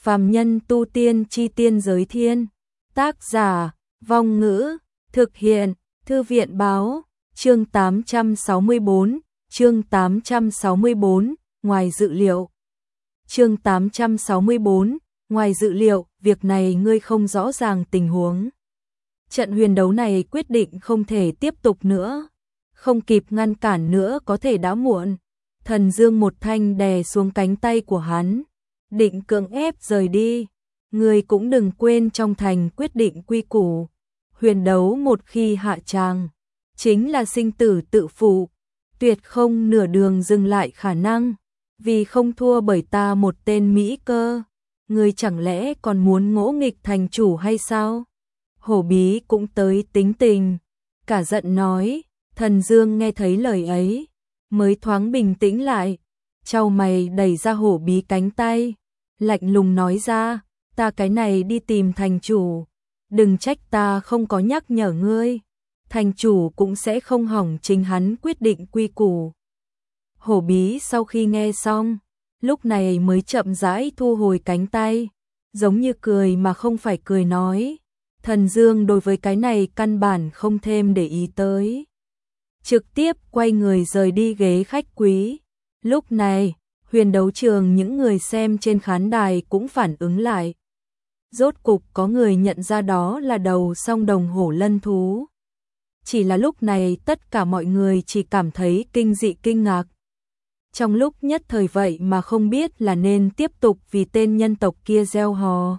Phàm nhân tu tiên chi tiên giới thiên. Tác giả, Vong Ngữ, thực hiện, Thư viện Báo, chương 864, chương 864, ngoài dự liệu. Chương 864, ngoài dự liệu, việc này ngươi không rõ ràng tình huống. Trận huyền đấu này quyết định không thể tiếp tục nữa, không kịp ngăn cản nữa có thể đã muộn. Thần Dương một thanh đè xuống cánh tay của hắn, định cưỡng ép rời đi. Ngươi cũng đừng quên trong thành quyết định quy củ. Huyền đấu một khi hạ tràng, chính là sinh tử tự phụ, tuyệt không nửa đường dừng lại khả năng. Vì không thua bởi ta một tên Mỹ cơ, ngươi chẳng lẽ còn muốn ngỗ nghịch thành chủ hay sao? Hổ Bí cũng tới tính tình, cả giận nói. Thần Dương nghe thấy lời ấy, mới thoáng bình tĩnh lại, chau mày đẩy ra Hổ Bí cánh tay, lạnh lùng nói ra, ta cái này đi tìm thành chủ, đừng trách ta không có nhắc nhở ngươi, thành chủ cũng sẽ không hỏng chính hắn quyết định quy củ. Hổ Bí sau khi nghe xong, lúc này mới chậm rãi thu hồi cánh tay, giống như cười mà không phải cười nói. Thần Dương đối với cái này căn bản không thêm để ý tới, trực tiếp quay người rời đi ghế khách quý. Lúc này, huyền đấu trường những người xem trên khán đài cũng phản ứng lại. Rốt cục có người nhận ra đó là đầu song đồng hổ lân thú. Chỉ là lúc này tất cả mọi người chỉ cảm thấy kinh dị kinh ngạc. Trong lúc nhất thời vậy mà không biết là nên tiếp tục vì tên nhân tộc kia gieo hò,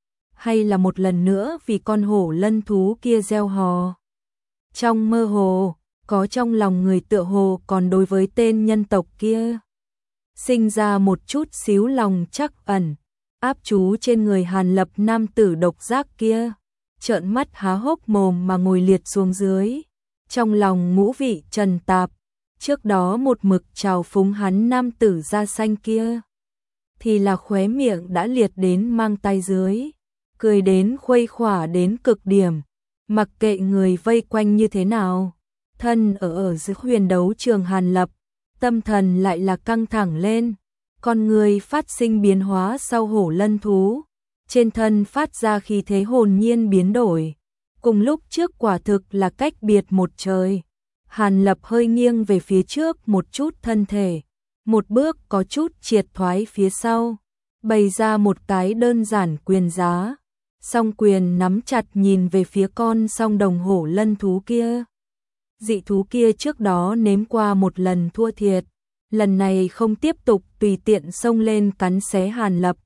hay là một lần nữa vì con hổ lân thú kia gieo hò. Trong mơ hồ, có trong lòng người tựa hồ còn đối với tên nhân tộc kia sinh ra một chút xíu lòng trắc ẩn, áp chú trên người Hàn Lập nam tử độc giác kia, trợn mắt há hốc mồm mà ngồi liệt xuống dưới. Trong lòng ngũ vị trần tạp, trước đó một mực trào phúng hắn nam tử da xanh kia, thì là khóe miệng đã liệt đến mang tay dưới, cười đến khuây khỏa đến cực điểm, mặc kệ người vây quanh như thế nào. Thân ở dưới huyền đấu trường Hàn Lập, tâm thần lại là căng thẳng lên, con người phát sinh biến hóa sau hổ lân thú, trên thân phát ra khí thế hồn nhiên biến đổi, cùng lúc trước quả thực là cách biệt một trời. Hàn Lập hơi nghiêng về phía trước một chút thân thể, một bước có chút triệt thoái phía sau, bày ra một cái đơn giản quyền giá, song quyền nắm chặt nhìn về phía con song đồng hổ lân thú kia. Dị thú kia trước đó nếm qua một lần thua thiệt, lần này không tiếp tục tùy tiện xông lên cắn xé Hàn Lập,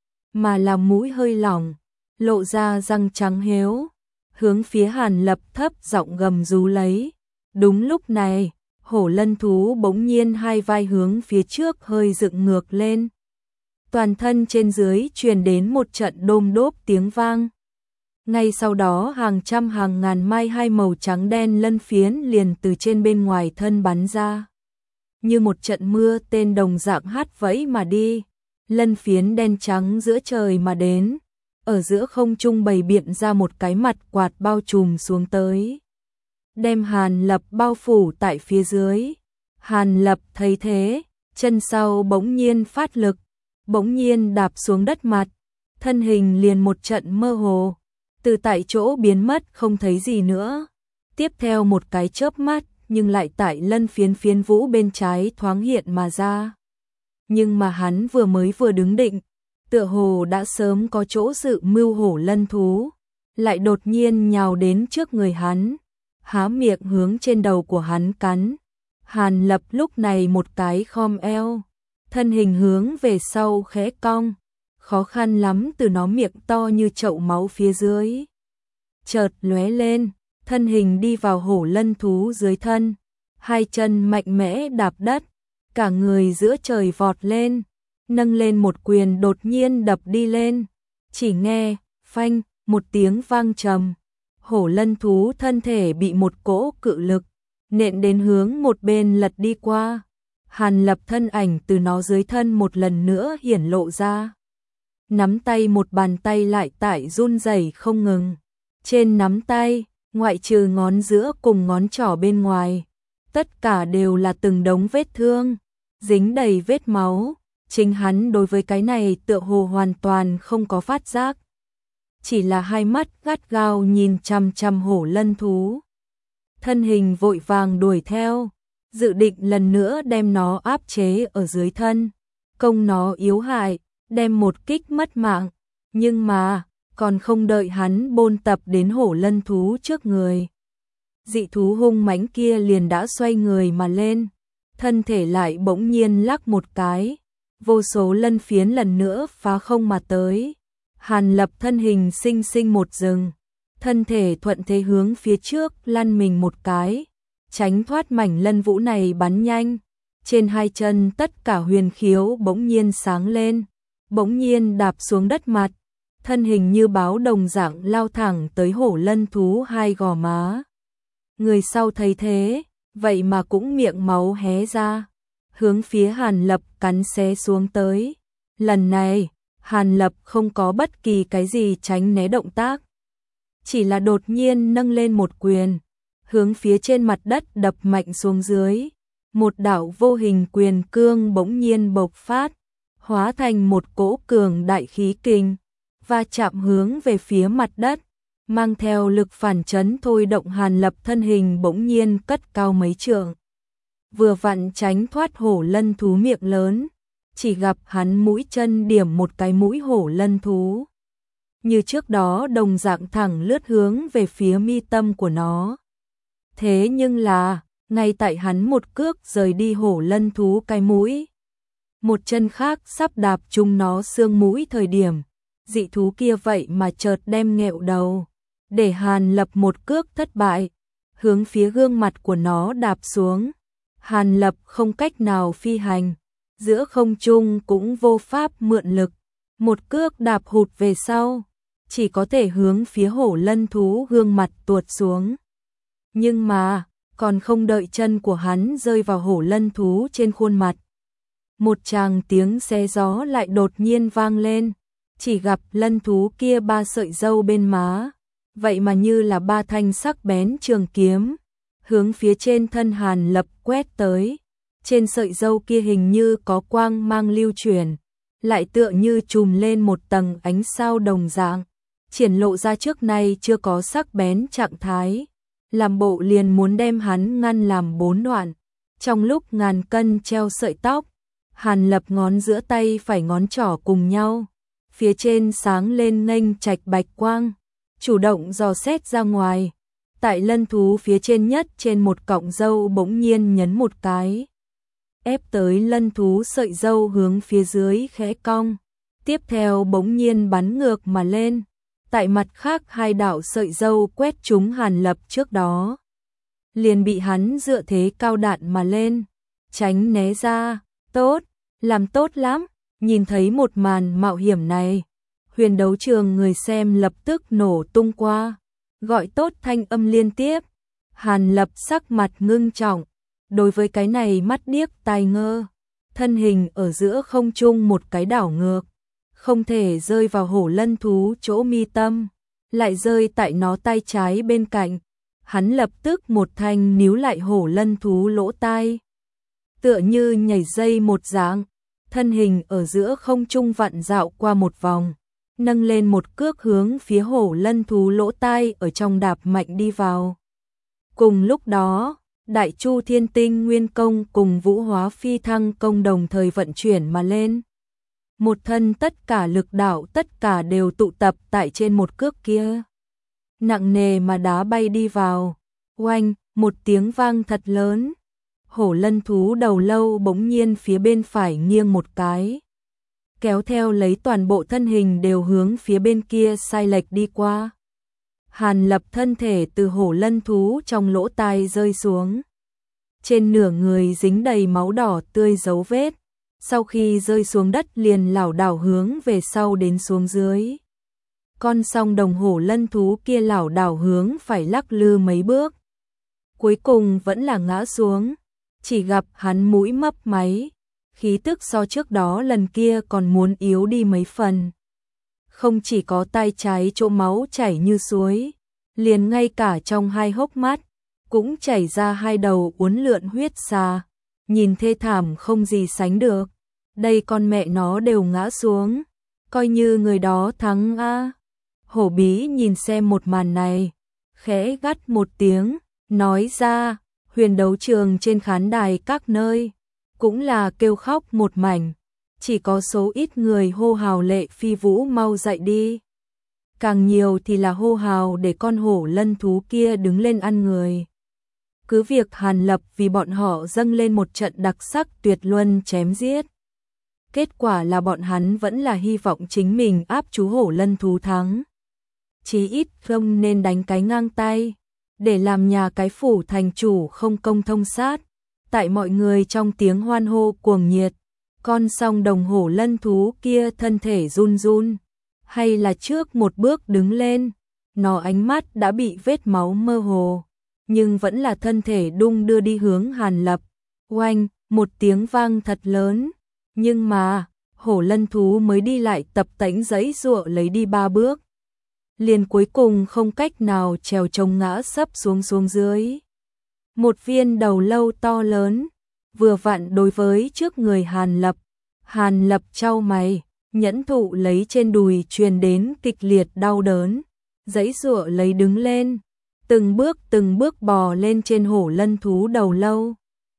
mà là mũi hơi lỏng, lộ ra răng trắng héo, hướng phía Hàn Lập thấp giọng gầm rú lấy. Đúng lúc này, hổ lân thú bỗng nhiên hai vai hướng phía trước hơi dựng ngược lên. Toàn thân trên dưới truyền đến một trận đôm đốp tiếng vang. Ngay sau đó hàng trăm hàng ngàn mai hai màu trắng đen lân phiến liền từ trên bên ngoài thân bắn ra. Như một trận mưa tên đồng dạng hát vẫy mà đi, lân phiến đen trắng giữa trời mà đến, ở giữa không trung bày biện ra một cái mặt quạt bao trùm xuống tới, đem Hàn Lập bao phủ tại phía dưới. Hàn Lập thấy thế, chân sau bỗng nhiên phát lực, bỗng nhiên đạp xuống đất mặt, thân hình liền một trận mơ hồ, từ tại chỗ biến mất không thấy gì nữa. Tiếp theo một cái chớp mắt, nhưng lại tại lân phiến vũ bên trái thoáng hiện mà ra. Nhưng mà hắn vừa đứng định, tựa hồ đã sớm có chỗ dự mưu hổ lân thú, lại đột nhiên nhào đến trước người hắn, há miệng hướng trên đầu của hắn cắn. Hàn Lập lúc này một cái khom eo, thân hình hướng về sau khẽ cong, khó khăn lắm từ nó miệng to như chậu máu phía dưới chợt lóe lên, thân hình đi vào hổ lân thú dưới thân, hai chân mạnh mẽ đạp đất, cả người giữa trời vọt lên, nâng lên một quyền đột nhiên đập đi lên. Chỉ nghe phanh một tiếng vang trầm, hổ lân thú thân thể bị một cỗ cự lực nện đến hướng một bên lật đi qua. Hàn Lập thân ảnh từ nó dưới thân một lần nữa hiển lộ ra, nắm tay một bàn tay lại tại run rẩy không ngừng. Trên nắm tay, ngoại trừ ngón giữa cùng ngón trỏ bên ngoài, tất cả đều là từng đống vết thương, dính đầy vết máu, Chính hắn đối với cái này tựa hồ hoàn toàn không có phát giác. Chỉ là hai mắt gắt gao nhìn chằm chằm hổ lân thú. Thân hình vội vàng đuổi theo, dự định lần nữa đem nó áp chế ở dưới thân, công nó yếu hại, đem một kích mất mạng. Nhưng mà, còn không đợi hắn bôn tập đến hổ lân thú trước người. Dị thú hung mãnh kia liền đã xoay người mà lên, thân thể lại bỗng nhiên lắc một cái, vô số lân phiến lần nữa phá không mà tới. Hàn Lập thân hình sinh sinh một dừng, thân thể thuận thế hướng phía trước lăn mình một cái, tránh thoát mảnh lân vũ này bắn nhanh. Trên hai chân tất cả huyền khiếu bỗng nhiên sáng lên, bỗng nhiên đạp xuống đất mặt, thân hình như báo đồng dạng lao thẳng tới hổ lân thú hai gò má. Người sau thấy thế, vậy mà cũng miệng máu hé ra, hướng phía Hàn Lập cắn xé xuống tới. Lần này, Hàn Lập không có bất kỳ cái gì tránh né động tác, chỉ là đột nhiên nâng lên một quyền, hướng phía trên mặt đất đập mạnh xuống dưới. Một đạo vô hình quyền cương bỗng nhiên bộc phát, hóa thành một cỗ cường đại khí kình, va chạm hướng về phía mặt đất, mang theo lực phản chấn thôi động Hàn Lập thân hình bỗng nhiên cất cao mấy trượng. Vừa vặn tránh thoát hổ lân thú miệng lớn, chỉ gặp hắn mũi chân điểm một cái mũi hổ lân thú. Như trước đó đồng dạng thẳng lướt hướng về phía mi tâm của nó. Thế nhưng là, ngay tại hắn một cước rời đi hổ lân thú cái mũi, một chân khác sắp đạp trúng nó xương mũi thời điểm, dị thú kia vậy mà chợt đem nghẹo đầu, để Hàn Lập một cước thất bại, hướng phía gương mặt của nó đạp xuống. Hàn Lập không cách nào phi hành, giữa không trung cũng vô pháp mượn lực, một cước đạp hụt về sau, chỉ có thể hướng phía hổ lân thú gương mặt tuột xuống. Nhưng mà, còn không đợi chân của hắn rơi vào hổ lân thú trên khuôn mặt, một tràng tiếng xé gió lại đột nhiên vang lên, chỉ gặp lân thú kia ba sợi râu bên má, vậy mà như là ba thanh sắc bén trường kiếm, hướng phía trên thân Hàn Lập quét tới. Trên sợi râu kia hình như có quang mang lưu chuyển, lại tựa như trùm lên một tầng ánh sao đồng dạng, triển lộ ra trước nay chưa có sắc bén trạng thái, làm bộ liền muốn đem hắn ngăn làm bốn đoạn. Trong lúc ngàn cân treo sợi tóc, Hàn Lập ngón giữa tay phải ngón trỏ cùng nhau, phía trên sáng lên nghênh trạch bạch quang, chủ động dò xét ra ngoài. Tại lân thú phía trên nhất trên một cọng râu bỗng nhiên nhấn một cái, ép tới lân thú sợi râu hướng phía dưới khẽ cong, tiếp theo bỗng nhiên bắn ngược mà lên. Tại mặt khác hai đạo sợi râu quét trúng Hàn Lập trước đó, liền bị hắn dựa thế cao đạn mà lên, tránh né ra. Tốt, làm tốt lắm. Nhìn thấy một màn mạo hiểm này, huyền đấu trường người xem lập tức nổ tung qua, gọi tốt thanh âm liên tiếp. Hàn Lập sắc mặt ngưng trọng, đối với cái này mắt điếc tai ngơ, thân hình ở giữa không trung một cái đảo ngược, không thể rơi vào hổ lân thú chỗ mi tâm, lại rơi tại nó tay trái bên cạnh. Hắn lập tức một thanh níu lại hổ lân thú lỗ tai, tựa như nhảy dây một dạng, thân hình ở giữa không trung vặn dạo qua một vòng, nâng lên một cước hướng phía hổ lân thú lỗ tai ở trong đạp mạnh đi vào. Cùng lúc đó, Đại Chu Thiên Tinh Nguyên Công cùng Vũ Hóa Phi Thăng Công đồng thời vận chuyển mà lên. Một thân tất cả lực đạo tất cả đều tụ tập tại trên một cước kia, nặng nề mà đá bay đi vào. Oanh, một tiếng vang thật lớn, hổ lân thú đầu lâu bỗng nhiên phía bên phải nghiêng một cái, kéo theo lấy toàn bộ thân hình đều hướng phía bên kia sai lệch đi qua. Hàn Lập thân thể từ hổ lân thú trong lỗ tai rơi xuống, trên nửa người dính đầy máu đỏ tươi dấu vết, sau khi rơi xuống đất liền lảo đảo hướng về sau đến xuống dưới. Con song đồng hổ lân thú kia lảo đảo hướng phải lắc lư mấy bước, cuối cùng vẫn là ngã xuống, chỉ gặp hắn mũi mấp máy, khí tức so trước đó lần kia còn muốn yếu đi mấy phần. Không chỉ có tay trái chỗ máu chảy như suối, liền ngay cả trong hai hốc mắt cũng chảy ra hai đầu uốn lượn huyết xà, nhìn thê thảm không gì sánh được. đây con mẹ nó đều ngã xuống, coi như người đó thắng a. Hổ Bí nhìn xem một màn này, khẽ gắt một tiếng, nói ra, huyền đấu trường trên khán đài các nơi, cũng là kêu khóc một mảnh, chỉ có số ít người hô hào Lệ Phi Vũ mau dậy đi. Càng nhiều thì là hô hào để con hổ lân thú kia đứng lên ăn người. Cứ việc Hàn Lập vì bọn họ dâng lên một trận đặc sắc tuyệt luân chém giết. Kết quả là bọn hắn vẫn là hy vọng chính mình áp chú hổ lân thú thắng. Chí ít không nên đánh cái ngang tay, để làm nhà cái phủ thành chủ không công thông sát. Tại mọi người trong tiếng hoan hô cuồng nhiệt, con song đồng hổ lân thú kia thân thể run run, hay là trước một bước đứng lên, nó ánh mắt đã bị vết máu mơ hồ, nhưng vẫn là thân thể đung đưa đi hướng Hàn Lập. Oanh, một tiếng vang thật lớn, nhưng mà, hổ lân thú mới đi lại tập tễnh giãy giụa lấy đi 3 bước. Liền cuối cùng không cách nào trèo trống ngã sấp xuống dưới. Một viên đầu lâu to lớn, vừa vặn đối với trước người Hàn Lập. Hàn Lập chau mày, nhẫn thụ lấy trên đùi truyền đến kịch liệt đau đớn, giãy giụa lấy đứng lên, từng bước bò lên trên hổ lân thú đầu lâu.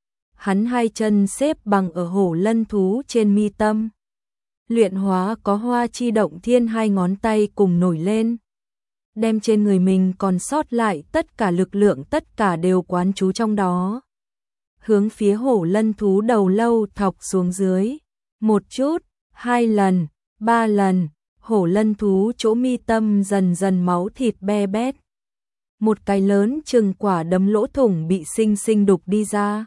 Hắn hai chân xếp bằng ở hổ lân thú trên mi tâm. Luyện hóa có hoa chi động thiên, hai ngón tay cùng nổi lên, đem trên người mình còn sót lại tất cả lực lượng tất cả đều quán trú trong đó. Hướng phía hổ lân thú đầu lâu thọc xuống dưới. Một chút, 2 lần, 3 lần, hổ lân thú chỗ mi tâm dần dần máu thịt be bét. Một cái lớn chừng quả đấm lỗ thủng bị xinh xinh đục đi ra.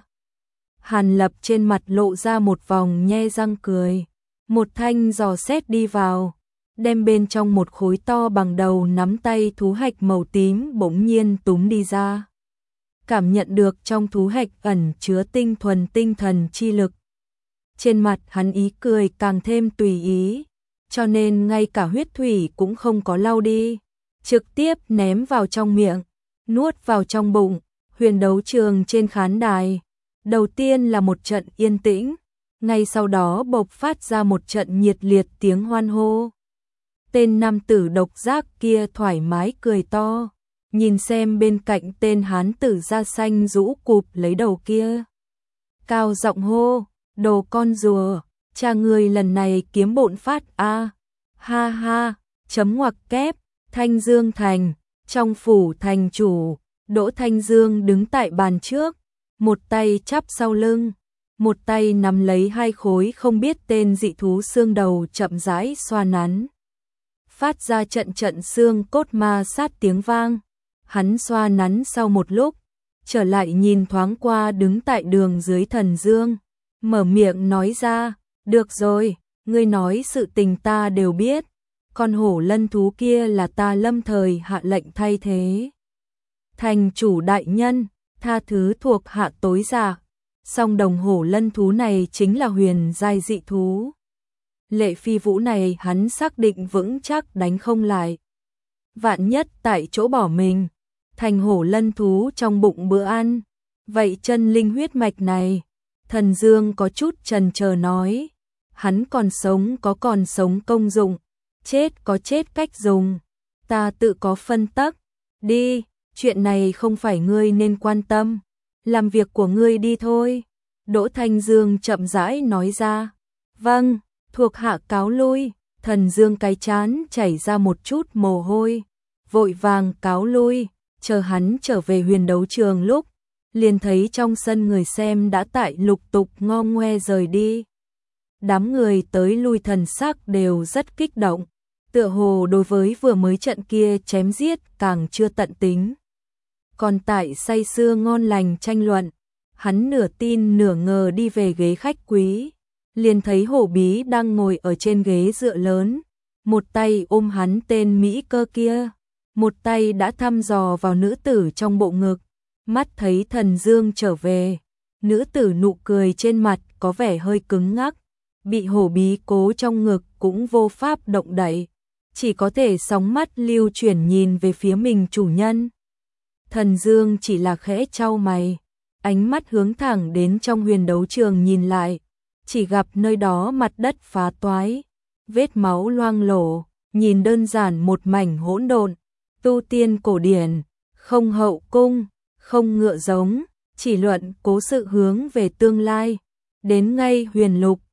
Hàn Lập trên mặt lộ ra một vòng nhe răng cười. Một thanh giò xét đi vào, đem bên trong một khối to bằng đầu nắm tay thú hạch màu tím bỗng nhiên túm đi ra. Cảm nhận được trong thú hạch ẩn chứa tinh thuần tinh thần chi lực. Trên mặt hắn ý cười càng thêm tùy ý, cho nên ngay cả huyết thủy cũng không có lau đi, trực tiếp ném vào trong miệng, nuốt vào trong bụng. Huyền đấu trường trên khán đài, đầu tiên là một trận yên tĩnh, ngay sau đó bộc phát ra một trận nhiệt liệt tiếng hoan hô. Tên nam tử độc giác kia thoải mái cười to, nhìn xem bên cạnh tên hán tử da xanh rũ cụp lấy đầu kia. Cao giọng hô, đồ con rùa, cha người lần này kiếm bộn phát a. Ha ha, chấm ngoặc kép, Thanh Dương thành, trong phủ thành chủ, Đỗ Thanh Dương đứng tại bàn trước, một tay chắp sau lưng, một tay nắm lấy hai khối không biết tên dị thú xương đầu chậm rãi xoa nắn. Phát ra trận trận xương cốt ma sát tiếng vang. Hắn xoa nắn sau một lúc, trở lại nhìn thoáng qua đứng tại đường dưới Thần Dương, mở miệng nói ra, được rồi, ngươi nói sự tình ta đều biết, con hổ lân thú kia là ta lâm thời hạ lệnh thay thế. Thành chủ đại nhân, tha thứ thuộc hạ tối dạ, song đồng hổ lân thú này chính là huyền giai dị thú. Lệ Phi Vũ này hắn xác định vững chắc đánh không lại. Vạn nhất tại chỗ bỏ mình, thành hổ lân thú trong bụng bữa ăn. Vậy chân linh huyết mạch này, Thần Dương có chút chần chờ nói, hắn còn sống có còn sống công dụng, chết có chết cách dùng, ta tự có phân tắc. Đi, chuyện này không phải ngươi nên quan tâm, làm việc của ngươi đi thôi. Đỗ Thanh Dương chậm rãi nói ra. Vâng, thuộc hạ cáo lui. Thần Dương cái chán chảy ra một chút mồ hôi, vội vàng cáo lui. Chờ hắn trở về huyền đấu trường lúc, liền thấy trong sân người xem đã tại lục tục ngo ngoe rời đi. Đám người tới lui thần sắc đều rất kích động, tựa hồ đối với vừa mới trận kia chém giết càng chưa tận tính. Còn tại say sưa ngon lành tranh luận, hắn nửa tin nửa ngờ đi về ghế khách quý, liền thấy Hổ Bí đang ngồi ở trên ghế dựa lớn, một tay ôm hắn tên Mỹ Cơ kia, một tay đã thăm dò vào nữ tử trong bộ ngực. Mắt thấy Thần Dương trở về, nữ tử nụ cười trên mặt có vẻ hơi cứng ngắc, bị Hổ Bí cố trong ngực cũng vô pháp động đậy, chỉ có thể sóng mắt lưu chuyển nhìn về phía mình chủ nhân. Thần Dương chỉ là khẽ chau mày, ánh mắt hướng thẳng đến trong huyền đấu trường nhìn lại, chỉ gặp nơi đó mặt đất phá toái, vết máu loang lổ, nhìn đơn giản một mảnh hỗn độn, tu tiên cổ điển, không hậu cung, không ngựa giống, chỉ luận cố sự hướng về tương lai, đến ngay huyền lục,